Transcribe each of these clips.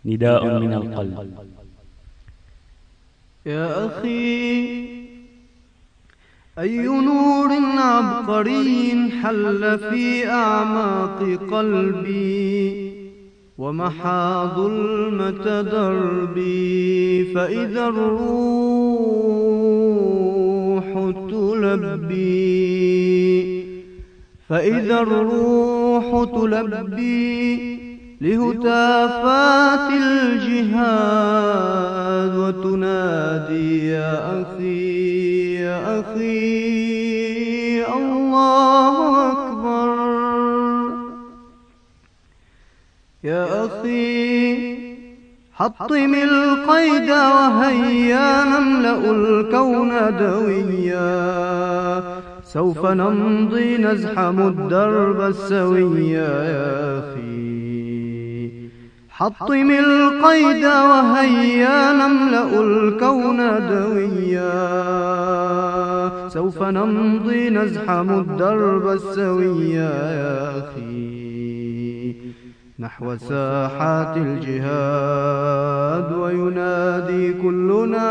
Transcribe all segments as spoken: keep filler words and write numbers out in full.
نداء من القلب. يا أخي، أي نور عبقري حل في أعماق قلبي ومحى ظلمة دربي، فإذا الروح تلبي فإذا الروح تلبي لهتافات الجهاد وتنادي يا أخي يا أخي الله أكبر. يا أخي، حطم القيد وهيا نملأ الكون دويا، سوف نمضي نزحم الدرب السويا. يا أخي، حطم القيد وهيا نملأ الكون دويا، سوف نمضي نزحم الدرب السويا. يا أخي، نحو ساحات الجهاد وينادي كلنا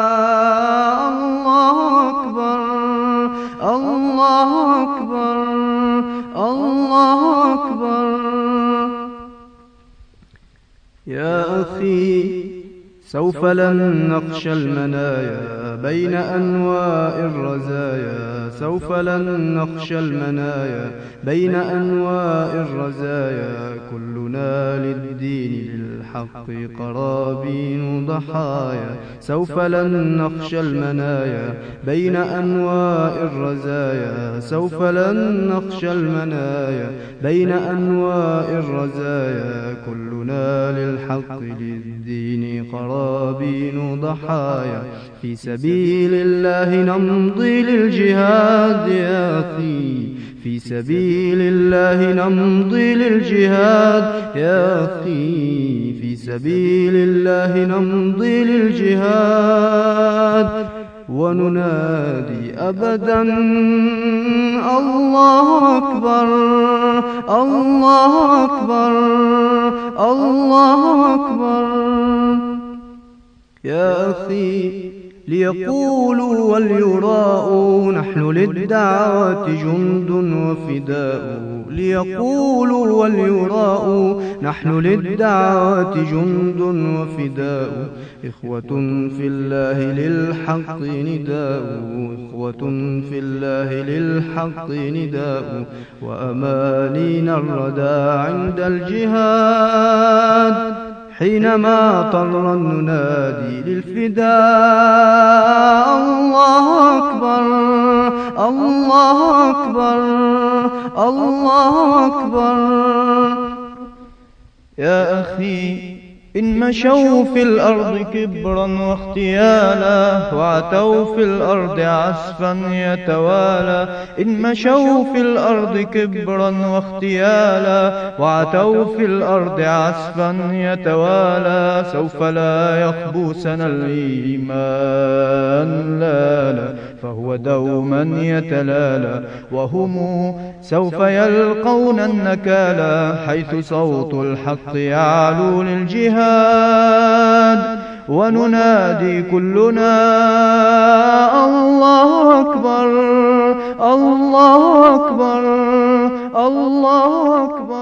الله أكبر الله أكبر الله أكبر. يا أخي، سوف لن نخشى المنايا بين أنواع الرزايا، سوف لن نخشى المنايا بين أنواع الرزايا، كلنا للدين للحق قرابين ضحايا، سوف لن نخشى المنايا بين أنواع الرزايا، سوف لن نخشى المنايا بين أنواع الرزايا، كلنا للحق للدين قرابين ضحايا، في سبيل الله نمضي للجهاد. يا أخي، في سبيل الله نمضي للجهاد. يا أخي، في سبيل الله نمضي للجهاد، وننادي أبدا الله أكبر الله أكبر الله أكبر. يا أخي، ليقولوا وليراءوا نحن للدعوة جند وفداء، ليقولوا وليراءوا نحن للدعوة جند وفداء، إخوة في الله للحق نداء، إخوة في الله للحق نداء، وأمانينا الردى عند الجهاد، حينما طرا ننادي للفداء الله أكبر الله أكبر الله أكبر. يا أخي، إن مشوا في الأرض كبرا واختيالا، وعتوا في الأرض عسفا يتوالى، إن مشوا في الأرض كبرا واختيالا، وعتوا في الأرض عسفا يتوالى، سوف لا يخبوسنا الإيمان لا لا، فهو دوما يتلالى، وهم سوف يلقون النكالا، حيث صوت الحق يعلو للجهاد، وننادي كلنا الله أكبر الله أكبر الله أكبر.